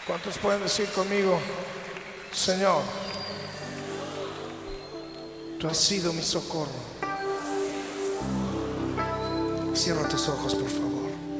¿Cuántos pueden decir conmigo, Señor, tú has sido mi socorro? Cierra tus ojos, por favor.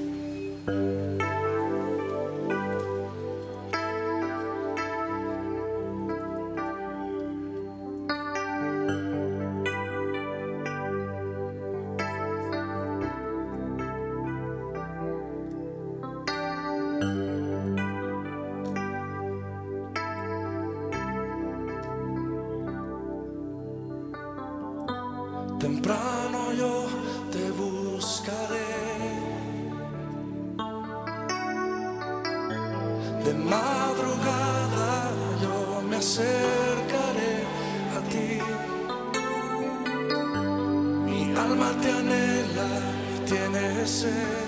Temprano yo te buscaré, de madrugada yo me acercaré a ti. Mi alma te anhela y tiene sed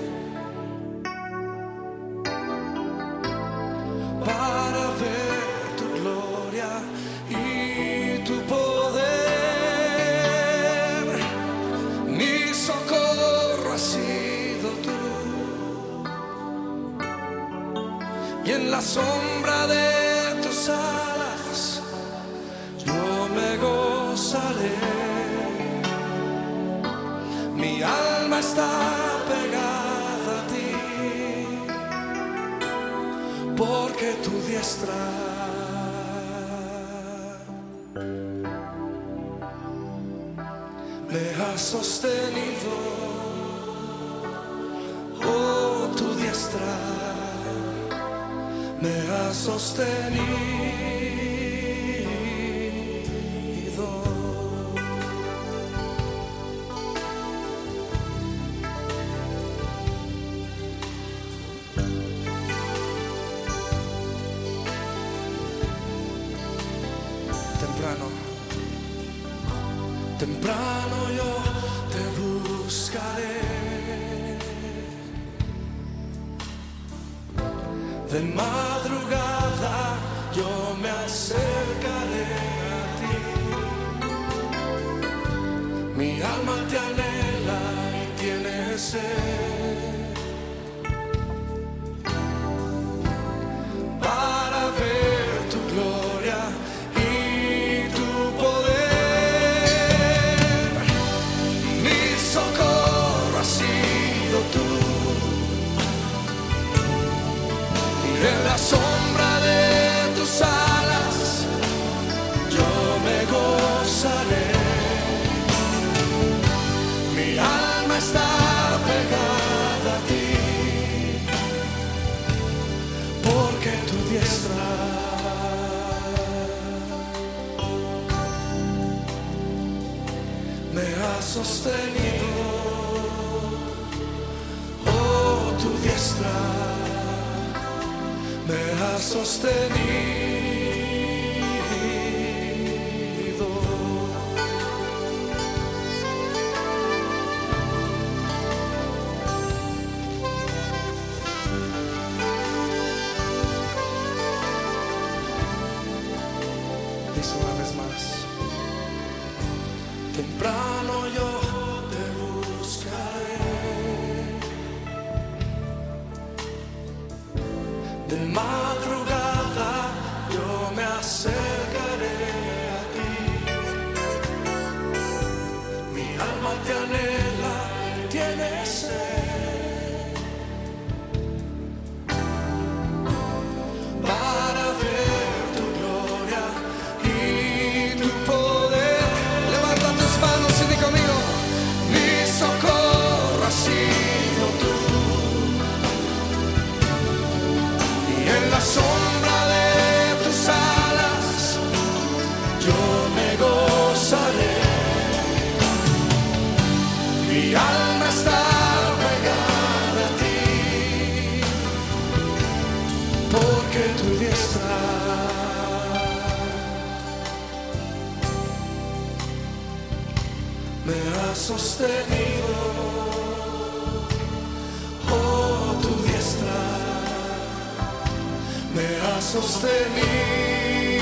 para ver tu gloria y tu poder. Y en la sombra de tus alas yo me gozaré. Mi alma está pegada a ti, porque tu diestra me ha sostenido. Oh, tu diestra me ha sostenido. Temprano yo te buscaré, de madrugada yo me acercaré a ti. Mi alma te anhela y tiene sed para ver tu gloria y tu poder. Mi socorro ha sido tú, y en la sombra de tus alas yo me gozaré. Mi alma está pegada a ti, porque tu diestra me ha sostenido. Oh, tu diestra me ha sostenido. Dice una vez más. Temprano yo te buscaré, de madrugada yo me acercaré a ti. Mi alma te anhela y tiene sed para ver tu gloria y tu poder. Levanta tus manos y di conmigo: mi socorro ha sido tú, y en la sombra de tus alas yo me gozaré. Mi alma está pegada a ti, porque tu diestra me ha sostenido. Oh, tu diestra me ha sostenido.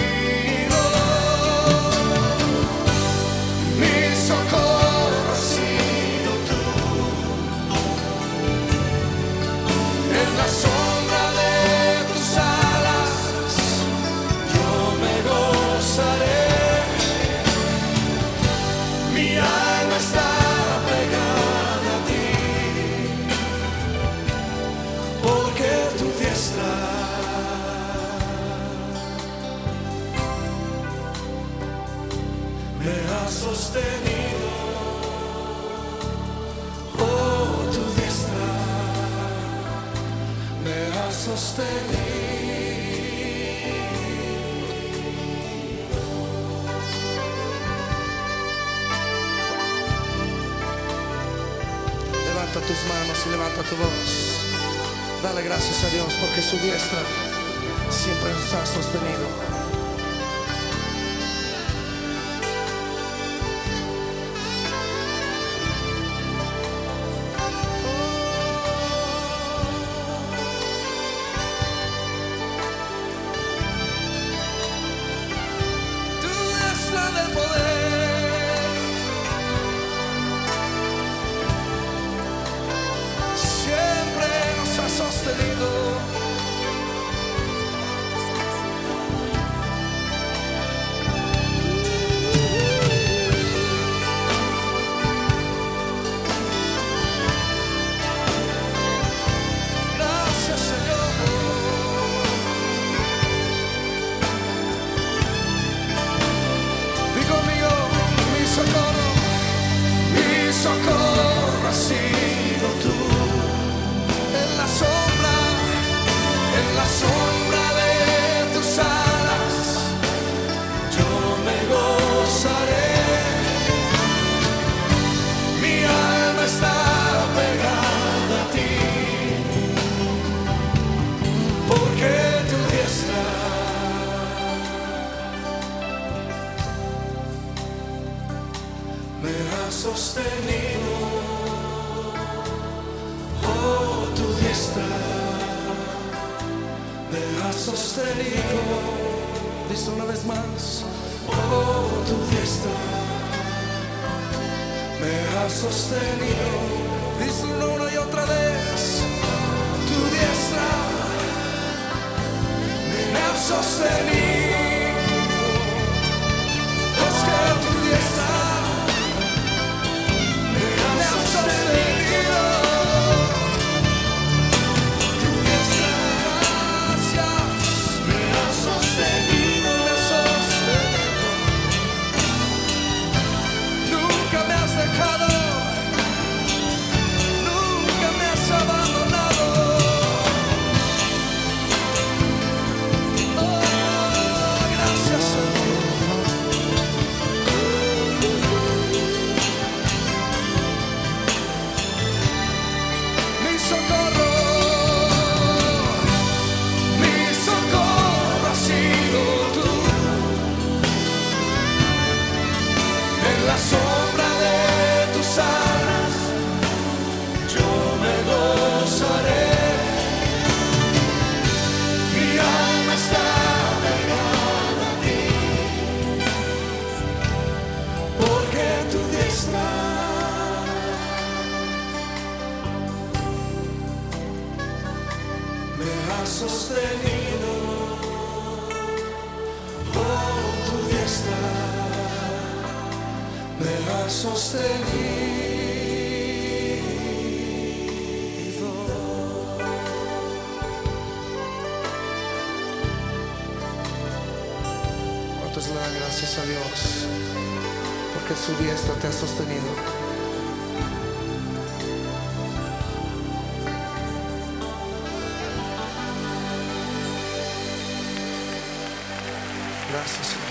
Mi socorro ha sido tú, en la sombra de tus alas sostenido. Levanta tus manos y levanta tu voz. Dale gracias a Dios porque su diestra siempre nos ha sostenido. Tu diestra del poder siempre nos ha sostenido. Gracias, Señor. Di conmigo, mi socorro ha sido tú. En la sombra de tus alas, yo me gozaré. Mi alma está pegada a ti, porque tu diestra me ha sostenido. Oh, tu diestra me ha sostenido. Dice una vez más. Oh, tu diestra me ha sostenido. Díselo una y otra vez. Tu diestra me ha sostenido. Es que tu diestra me ha sostenido. Tu diestra, gracias, me ha sostenido, me ha sostenido. Nunca me has dejado, nunca me has abandonado. Oh, gracias, Señor. Mi socorro ha sido tú. En la sombra de tus alas, yo me gozaré. Mi alma está pegada a ti, porque tu diestra me ha sostenido. Oh, tu diestra me ha sostenido. ¿Cuántos le dan gracias a Dios porque su diestra te ha sostenido? Gracias, Señor.